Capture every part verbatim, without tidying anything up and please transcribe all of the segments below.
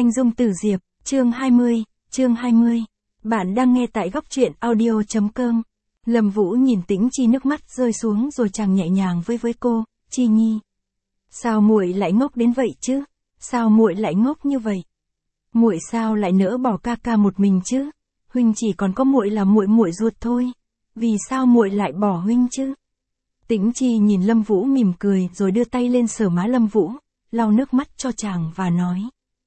Thanh Dung Tử Diệp, chương hai mươi, chương hai mươi. Bạn đang nghe tại góc truyện audio chấm com. Lâm Vũ nhìn Tĩnh Chi, nước mắt rơi xuống rồi chàng nhẹ nhàng với với cô, "Chi Nhi, sao muội lại ngốc đến vậy chứ? Sao muội lại ngốc như vậy? Muội sao lại nỡ bỏ ca ca một mình chứ? Huynh chỉ còn có muội là muội muội ruột thôi, vì sao muội lại bỏ huynh chứ?" Tĩnh Chi nhìn Lâm Vũ mỉm cười rồi đưa tay lên sờ má Lâm Vũ, lau nước mắt cho chàng và nói: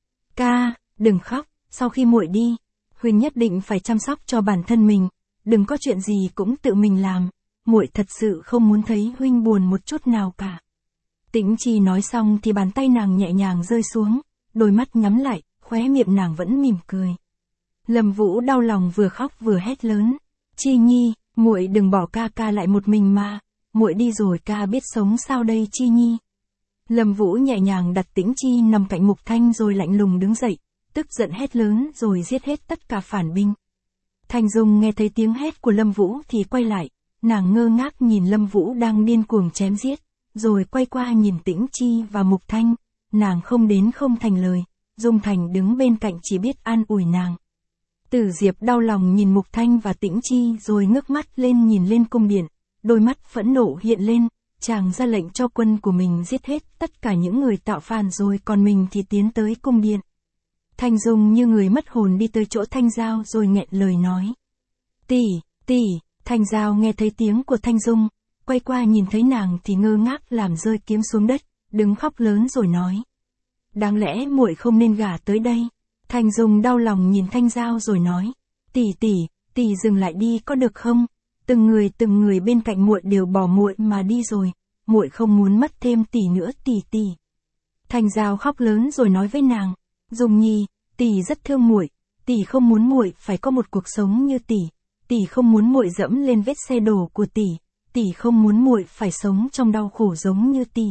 "Ca, đừng khóc, sau khi muội đi, huynh nhất định phải chăm sóc cho bản thân mình, đừng có chuyện gì cũng tự mình làm, muội thật sự không muốn thấy huynh buồn một chút nào cả." Tĩnh Chi nói xong thì bàn tay nàng nhẹ nhàng rơi xuống, đôi mắt nhắm lại, khóe miệng nàng vẫn mỉm cười. Lâm Vũ đau lòng vừa khóc vừa hét lớn: "Chi Nhi, muội đừng bỏ ca ca lại một mình mà, muội đi rồi ca biết sống sao đây Chi Nhi." Lâm Vũ nhẹ nhàng đặt Tĩnh Chi nằm cạnh Mục Thanh rồi lạnh lùng đứng dậy, tức giận hét lớn rồi giết hết tất cả phản binh. Thanh Dung nghe thấy tiếng hét của Lâm Vũ thì quay lại, nàng ngơ ngác nhìn Lâm Vũ đang điên cuồng chém giết, rồi quay qua nhìn Tĩnh Chi và Mục Thanh, nàng không đến không thành lời, Dung Thành đứng bên cạnh chỉ biết an ủi nàng. Tử Diệp đau lòng nhìn Mục Thanh và Tĩnh Chi rồi ngước mắt lên nhìn lên cung điện, đôi mắt phẫn nộ hiện lên, chàng ra lệnh cho quân của mình giết hết tất cả những người tạo phản rồi còn mình thì tiến tới cung điện. Thanh Dung như người mất hồn đi tới chỗ Thanh Giao rồi nghẹn lời nói: "Tỷ, tỷ." Thanh Giao nghe thấy tiếng của Thanh Dung, quay qua nhìn thấy nàng thì ngơ ngác làm rơi kiếm xuống đất, đứng khóc lớn rồi nói: "Đáng lẽ muội không nên gả tới đây." Thanh Dung đau lòng nhìn Thanh Giao rồi nói: "Tỷ tỷ, tỷ dừng lại đi có được không? Từng người từng người bên cạnh muội đều bỏ muội mà đi rồi, muội không muốn mất thêm tỷ nữa tỷ tỷ." Thanh Giao khóc lớn rồi nói với nàng: "Dung Nhi, tỷ rất thương muội, tỷ không muốn muội phải có một cuộc sống như tỷ, tỷ không muốn muội dẫm lên vết xe đổ của tỷ, tỷ không muốn muội phải sống trong đau khổ giống như tỷ.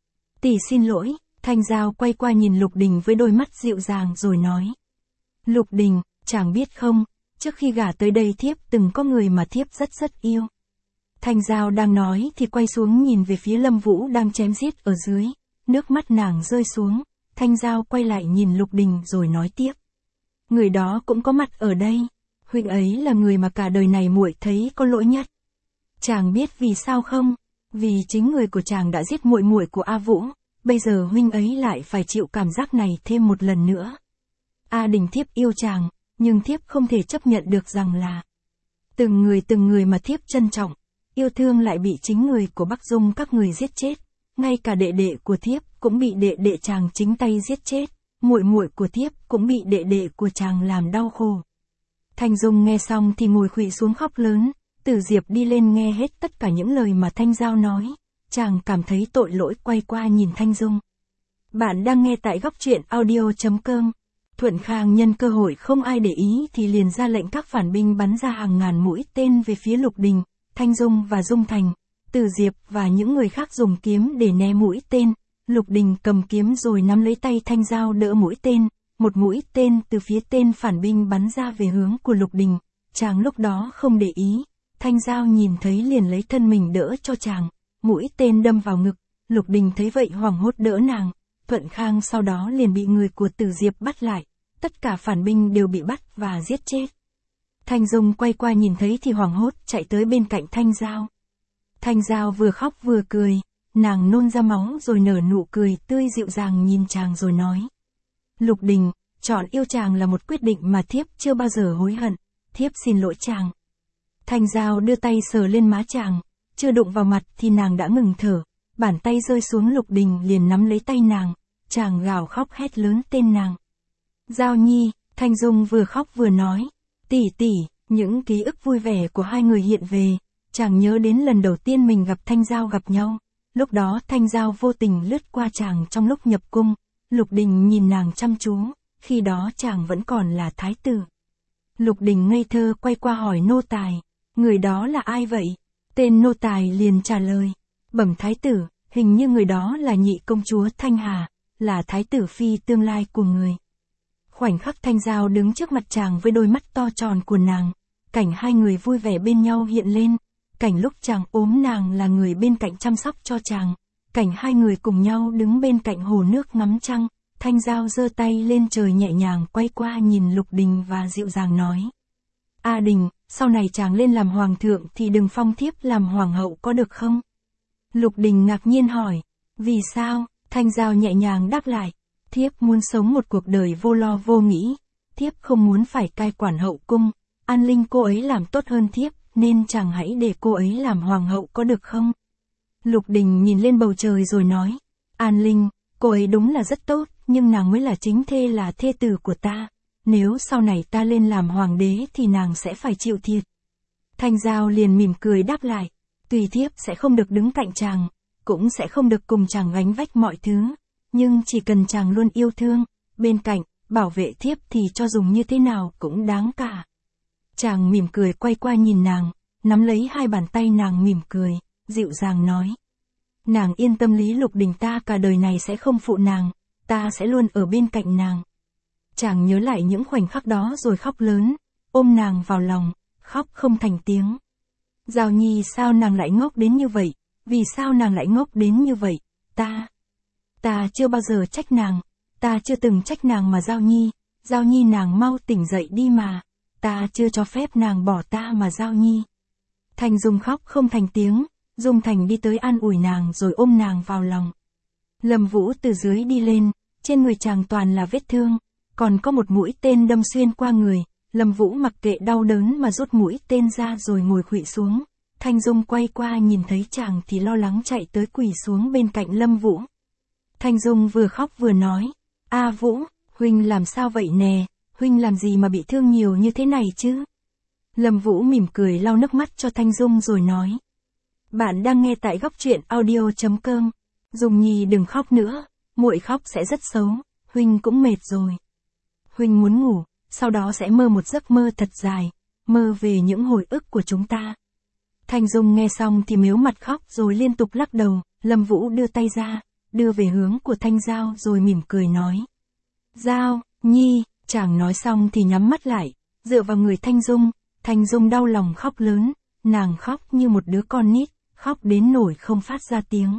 Tỷ xin lỗi." Thanh Giao quay qua nhìn Lục Đình với đôi mắt dịu dàng rồi nói: "Lục Đình, chàng biết không, trước khi gả tới đây thiếp từng có người mà thiếp rất rất yêu." Thanh Giao đang nói thì quay xuống nhìn về phía Lâm Vũ đang chém giết ở dưới, nước mắt nàng rơi xuống, Thanh Giao quay lại nhìn Lục Đình rồi nói tiếp: "Người đó cũng có mặt ở đây, huynh ấy là người mà cả đời này muội thấy có lỗi nhất. Chàng biết vì sao không? Vì chính người của chàng đã giết muội muội của A Vũ, bây giờ huynh ấy lại phải chịu cảm giác này thêm một lần nữa. A Đình thiếp yêu chàng, nhưng thiếp không thể chấp nhận được rằng là từng người từng người mà thiếp trân trọng, yêu thương lại bị chính người của Bắc Dung các người giết chết, ngay cả đệ đệ của thiếp cũng bị đệ đệ chàng chính tay giết chết, muội muội của thiếp cũng bị đệ đệ của chàng làm đau khổ." Thanh Dung nghe xong thì ngồi khuỵu xuống khóc lớn, Tử Diệp đi lên nghe hết tất cả những lời mà Thanh Giao nói, chàng cảm thấy tội lỗi quay qua nhìn Thanh Dung. Bạn đang nghe tại góc truyện audio chấm com. Thuận Khang nhân cơ hội không ai để ý thì liền ra lệnh các phản binh bắn ra hàng ngàn mũi tên về phía Lục Đình, Thanh Dung và Dung Thành. Tử Diệp và những người khác dùng kiếm để né mũi tên, Lục Đình cầm kiếm rồi nắm lấy tay Thanh Giao đỡ mũi tên, một mũi tên từ phía tên phản binh bắn ra về hướng của Lục Đình, chàng lúc đó không để ý, Thanh Giao nhìn thấy liền lấy thân mình đỡ cho chàng, mũi tên đâm vào ngực, Lục Đình thấy vậy hoảng hốt đỡ nàng, Thuận Khang sau đó liền bị người của Tử Diệp bắt lại, tất cả phản binh đều bị bắt và giết chết. Thanh Dung quay qua nhìn thấy thì hoảng hốt chạy tới bên cạnh Thanh Giao. Thanh Giao vừa khóc vừa cười, nàng nôn ra máu rồi nở nụ cười tươi dịu dàng nhìn chàng rồi nói: "Lục Đình, chọn yêu chàng là một quyết định mà thiếp chưa bao giờ hối hận, thiếp xin lỗi chàng." Thanh Giao đưa tay sờ lên má chàng, chưa đụng vào mặt thì nàng đã ngừng thở, bàn tay rơi xuống Lục Đình liền nắm lấy tay nàng, chàng gào khóc hét lớn tên nàng: "Giao Nhi." Thanh Dung vừa khóc vừa nói: "Tỷ tỷ." Những ký ức vui vẻ của hai người hiện về, chàng nhớ đến lần đầu tiên mình gặp Thanh Giao gặp nhau, lúc đó Thanh Giao vô tình lướt qua chàng trong lúc nhập cung, Lục Đình nhìn nàng chăm chú, khi đó chàng vẫn còn là thái tử. Lục Đình ngây thơ quay qua hỏi nô tài: "Người đó là ai vậy?" Tên nô tài liền trả lời: "Bẩm thái tử, hình như người đó là nhị công chúa Thanh Hà, là thái tử phi tương lai của người." Khoảnh khắc Thanh Giao đứng trước mặt chàng với đôi mắt to tròn của nàng, cảnh hai người vui vẻ bên nhau hiện lên, cảnh lúc chàng ốm nàng là người bên cạnh chăm sóc cho chàng, cảnh hai người cùng nhau đứng bên cạnh hồ nước ngắm trăng, Thanh Giao giơ tay lên trời nhẹ nhàng quay qua nhìn Lục Đình và dịu dàng nói. A Đình, sau này chàng lên làm hoàng thượng thì đừng phong thiếp làm hoàng hậu có được không? Lục Đình ngạc nhiên hỏi. Vì sao? Thanh Giao nhẹ nhàng đáp lại. Thiếp muốn sống một cuộc đời vô lo vô nghĩ. Thiếp không muốn phải cai quản hậu cung. An Linh cô ấy làm tốt hơn thiếp, nên chàng hãy để cô ấy làm hoàng hậu có được không? Lục Đình nhìn lên bầu trời rồi nói. An Linh, cô ấy đúng là rất tốt, nhưng nàng mới là chính thê là thê tử của ta. Nếu sau này ta lên làm hoàng đế thì nàng sẽ phải chịu thiệt. Thanh Giao liền mỉm cười đáp lại. Tùy thiếp sẽ không được đứng cạnh chàng, cũng sẽ không được cùng chàng gánh vách mọi thứ. Nhưng chỉ cần chàng luôn yêu thương, bên cạnh, bảo vệ thiếp thì cho dùng như thế nào cũng đáng cả. Chàng mỉm cười quay qua nhìn nàng, nắm lấy hai bàn tay nàng mỉm cười, dịu dàng nói. Nàng yên tâm Lý Lục Đình, ta cả đời này sẽ không phụ nàng, ta sẽ luôn ở bên cạnh nàng. Chàng nhớ lại những khoảnh khắc đó rồi khóc lớn, ôm nàng vào lòng, khóc không thành tiếng. Giao Nhi, sao nàng lại ngốc đến như vậy? Vì sao nàng lại ngốc đến như vậy? Ta, ta chưa bao giờ trách nàng, ta chưa từng trách nàng mà Giao Nhi, Giao Nhi nàng mau tỉnh dậy đi mà, ta chưa cho phép nàng bỏ ta mà Giao Nhi. Thành Dung khóc không thành tiếng, Dung Thành đi tới an ủi nàng rồi ôm nàng vào lòng. Lâm Vũ từ dưới đi lên, trên người chàng toàn là vết thương, còn có một mũi tên đâm xuyên qua người. Lâm Vũ mặc kệ đau đớn mà rút mũi tên ra rồi ngồi khuỵu xuống. Thanh Dung quay qua nhìn thấy chàng thì lo lắng chạy tới quỳ xuống bên cạnh Lâm Vũ. Thanh Dung vừa khóc vừa nói. A Vũ, huynh làm sao vậy nè, huynh làm gì mà bị thương nhiều như thế này chứ? Lâm Vũ mỉm cười lau nước mắt cho Thanh Dung rồi nói. Bạn đang nghe tại góc truyện audio chấm com. Dung Nhi đừng khóc nữa, muội khóc sẽ rất xấu, huynh cũng mệt rồi. Huynh muốn ngủ, sau đó sẽ mơ một giấc mơ thật dài, mơ về những hồi ức của chúng ta. Thanh Dung nghe xong thì mếu mặt khóc rồi liên tục lắc đầu. Lâm Vũ đưa tay ra, đưa về hướng của Thanh Giao rồi mỉm cười nói. Giao, Nhi, chàng nói xong thì nhắm mắt lại, dựa vào người Thanh Dung. Thanh Dung đau lòng khóc lớn, nàng khóc như một đứa con nít, khóc đến nỗi không phát ra tiếng.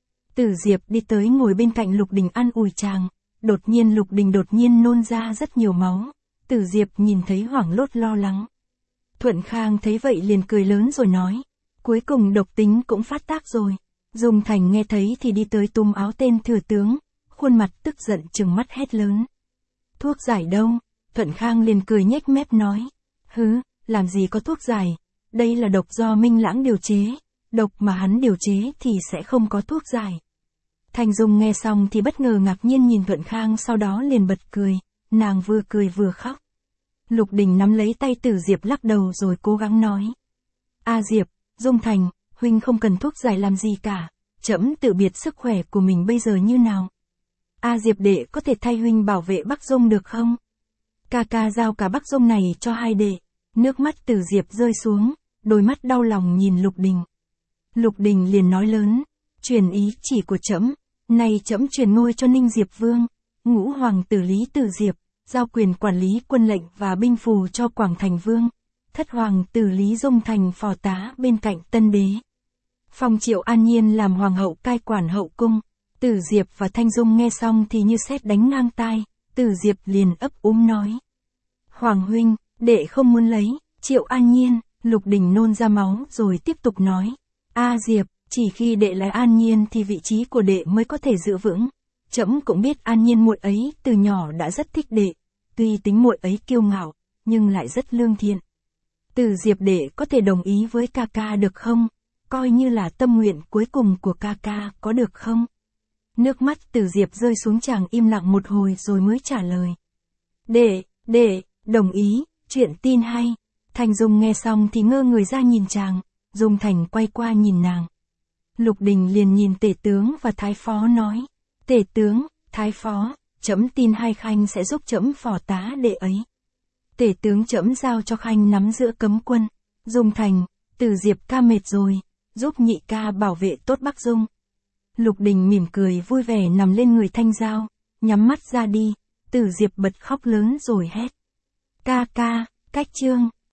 Tử Diệp đi tới ngồi bên cạnh Lục Đình an ủi chàng, đột nhiên Lục Đình đột nhiên nôn ra rất nhiều máu. Tử Diệp nhìn thấy hoảng lốt lo lắng. Thuận Khang thấy vậy liền cười lớn rồi nói. Cuối cùng độc tính cũng phát tác rồi. Dung Thành nghe thấy thì đi tới túm áo tên thừa tướng, khuôn mặt tức giận trừng mắt hét lớn. Thuốc giải đâu? Thuận Khang liền cười nhếch mép nói. Hứ, làm gì có thuốc giải, đây là độc do Minh Lãng điều chế, độc mà hắn điều chế thì sẽ không có thuốc giải. Thanh Dung nghe xong thì bất ngờ ngạc nhiên nhìn Thuận Khang, sau đó liền bật cười, nàng vừa cười vừa khóc. Lục Đình nắm lấy tay Tử Diệp lắc đầu rồi cố gắng nói. A Diệp, Dung Thành, huynh không cần thuốc giải làm gì cả, trẫm tự biết sức khỏe của mình bây giờ như nào. A Diệp đệ có thể thay huynh bảo vệ Bắc Dung được không? Ca ca giao cả Bắc Dung này cho hai đệ. Nước mắt Tử Diệp rơi xuống, đôi mắt đau lòng nhìn Lục Đình. Lục Đình liền nói lớn, truyền ý chỉ của trẫm, nay trẫm truyền ngôi cho Ninh Diệp Vương, ngũ hoàng tử Lý Tử Diệp, giao quyền quản lý quân lệnh và binh phù cho Quảng Thành Vương, thất hoàng tử Lý Dung Thành phò tá bên cạnh Tân Đế. Phong Triệu An Nhiên làm hoàng hậu cai quản hậu cung. Tử Diệp và Thanh Dung nghe xong thì như sét đánh ngang tai, Tử Diệp liền ấp úng nói. Hoàng huynh, đệ không muốn lấy, Triệu An Nhiên. Lục Đình nôn ra máu rồi tiếp tục nói. A Diệp, chỉ khi đệ lấy An Nhiên thì vị trí của đệ mới có thể giữ vững. Trẫm cũng biết An Nhiên muội ấy từ nhỏ đã rất thích đệ, tuy tính muội ấy kiêu ngạo, nhưng lại rất lương thiện. Tử Diệp đệ có thể đồng ý với ca ca được không? Coi như là tâm nguyện cuối cùng của ca ca có được không? Nước mắt Tử Diệp rơi xuống, chàng im lặng một hồi rồi mới trả lời. Đệ, đệ, đồng ý, chuyện tin hay. Thanh Dung nghe xong thì ngơ người ra nhìn chàng, Dung Thành quay qua nhìn nàng. Lục Đình liền nhìn tể tướng và thái phó nói. Tể tướng, thái phó, trẫm tin hai khanh sẽ giúp trẫm phò tá đệ ấy. Tể tướng trẫm giao cho khanh nắm giữa cấm quân. Dung Thành, Tử Diệp ca mệt rồi, giúp nhị ca bảo vệ tốt Bắc Dung. Lục Đình mỉm cười vui vẻ nằm lên người Thanh Giao, nhắm mắt ra đi. Tử Diệp bật khóc lớn rồi hét. Ca ca, cách chương.